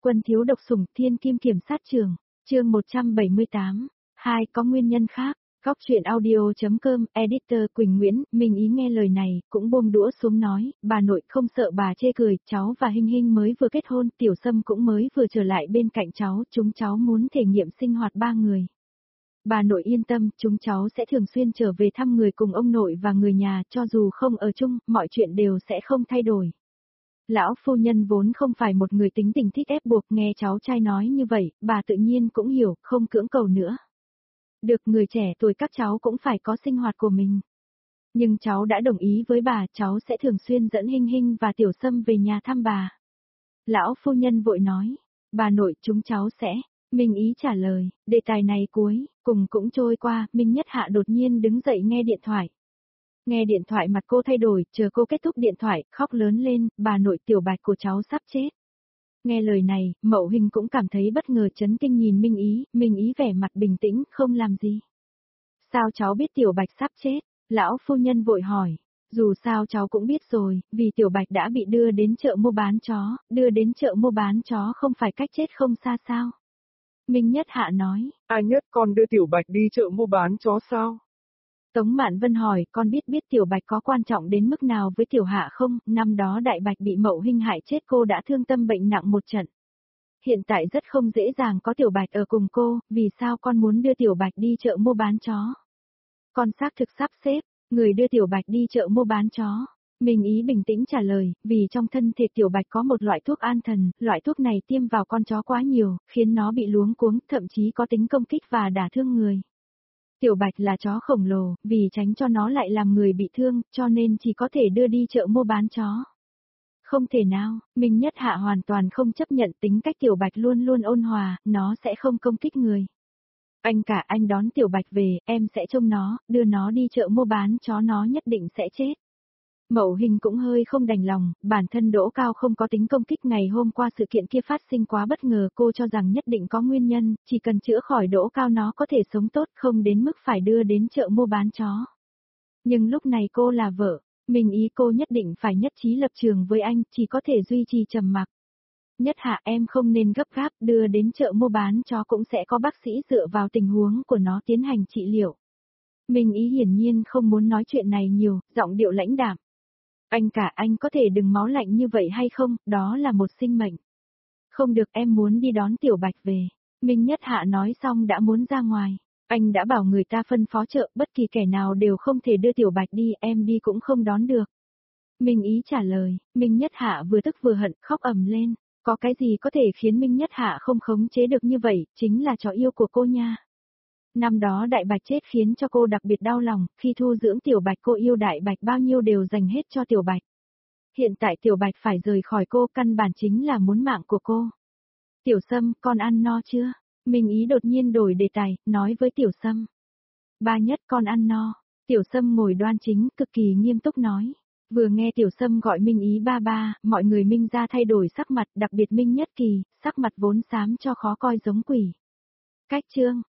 Quân thiếu độc sủng thiên kim kiểm sát trường, chương 178, có nguyên nhân khác. Góc truyện audio.com, editor Quỳnh Nguyễn, mình ý nghe lời này, cũng buông đũa xuống nói, bà nội không sợ bà chê cười, cháu và Hinh Hinh mới vừa kết hôn, Tiểu Sâm cũng mới vừa trở lại bên cạnh cháu, chúng cháu muốn thể nghiệm sinh hoạt ba người. Bà nội yên tâm, chúng cháu sẽ thường xuyên trở về thăm người cùng ông nội và người nhà, cho dù không ở chung, mọi chuyện đều sẽ không thay đổi. Lão phu nhân vốn không phải một người tính tình thích ép buộc, nghe cháu trai nói như vậy, bà tự nhiên cũng hiểu, không cưỡng cầu nữa. Được, người trẻ tuổi các cháu cũng phải có sinh hoạt của mình. Nhưng cháu đã đồng ý với bà, cháu sẽ thường xuyên dẫn Hinh Hinh và Tiểu Sâm về nhà thăm bà. Lão phu nhân vội nói, bà nội chúng cháu sẽ, Minh Ý trả lời, đề tài này cùng cũng trôi qua, Minh Nhất Hạ đột nhiên đứng dậy nghe điện thoại. Nghe điện thoại mặt cô thay đổi, chờ cô kết thúc điện thoại, khóc lớn lên, bà nội Tiểu Bạch của cháu sắp chết. Nghe lời này, Mậu Hình cũng cảm thấy bất ngờ chấn kinh nhìn Minh Ý vẻ mặt bình tĩnh, không làm gì. Sao cháu biết Tiểu Bạch sắp chết? Lão phu nhân vội hỏi. Dù sao cháu cũng biết rồi, vì Tiểu Bạch đã bị đưa đến chợ mua bán chó, đưa đến chợ mua bán chó không phải cách chết không xa sao? Minh Nhất Hạ nói. Ai Nhất con đưa Tiểu Bạch đi chợ mua bán chó sao? Tống Mạn Vân hỏi, con biết Tiểu Bạch có quan trọng đến mức nào với Tiểu Hạ không? Năm đó Đại Bạch bị Mậu Hinh hại chết, cô đã thương tâm bệnh nặng một trận. Hiện tại rất không dễ dàng có Tiểu Bạch ở cùng cô, vì sao con muốn đưa Tiểu Bạch đi chợ mua bán chó? Con xác thực sắp xếp, người đưa Tiểu Bạch đi chợ mua bán chó. Minh Ý bình tĩnh trả lời, vì trong thân thể Tiểu Bạch có một loại thuốc an thần, loại thuốc này tiêm vào con chó quá nhiều, khiến nó bị luống cuống, thậm chí có tính công kích và đả thương người. Tiểu Bạch là chó khổng lồ, vì tránh cho nó lại làm người bị thương, cho nên chỉ có thể đưa đi chợ mua bán chó. Không thể nào, Minh Nhất Hạ hoàn toàn không chấp nhận tính cách Tiểu Bạch luôn luôn ôn hòa, nó sẽ không công kích người. Anh đón Tiểu Bạch về, em sẽ trông nó, đưa nó đi chợ mua bán chó, nó nhất định sẽ chết. Mậu Hình cũng hơi không đành lòng, bản thân Đỗ Cao không có tính công kích, ngày hôm qua sự kiện kia phát sinh quá bất ngờ, cô cho rằng nhất định có nguyên nhân, chỉ cần chữa khỏi Đỗ Cao nó có thể sống tốt, không đến mức phải đưa đến chợ mua bán chó. Nhưng lúc này cô là vợ, Minh Ý cô nhất định phải nhất trí lập trường với anh, chỉ có thể duy trì trầm mặc. Nhất Hạ em không nên gấp gáp, đưa đến chợ mua bán chó cũng sẽ có bác sĩ dựa vào tình huống của nó tiến hành trị liệu. Minh Ý hiển nhiên không muốn nói chuyện này nhiều, giọng điệu lãnh đạm. Anh có thể đừng máu lạnh như vậy hay không, đó là một sinh mệnh. Không được, em muốn đi đón Tiểu Bạch về. Minh Nhất Hạ nói xong đã muốn ra ngoài. Anh đã bảo người ta phân phó chợ, bất kỳ kẻ nào đều không thể đưa Tiểu Bạch đi, em đi cũng không đón được. Minh Ý trả lời, Minh Nhất Hạ vừa tức vừa hận, khóc ầm lên. Có cái gì có thể khiến Minh Nhất Hạ không khống chế được như vậy, chính là chó yêu của cô nha. Năm đó Đại Bạch chết khiến cho cô đặc biệt đau lòng, khi thu dưỡng Tiểu Bạch cô yêu Đại Bạch bao nhiêu đều dành hết cho Tiểu Bạch. Hiện tại Tiểu Bạch phải rời khỏi cô, căn bản chính là muốn mạng của cô. Tiểu Sâm, con ăn no chưa? Minh Ý đột nhiên đổi đề tài, nói với Tiểu Sâm. Ba Nhất con ăn no. Tiểu Sâm ngồi đoan chính, cực kỳ nghiêm túc nói. Vừa nghe Tiểu Sâm gọi Minh Ý ba, mọi người Minh ra thay đổi sắc mặt, đặc biệt Minh Nhất Kỳ, sắc mặt vốn xám cho khó coi giống quỷ. Cách chương.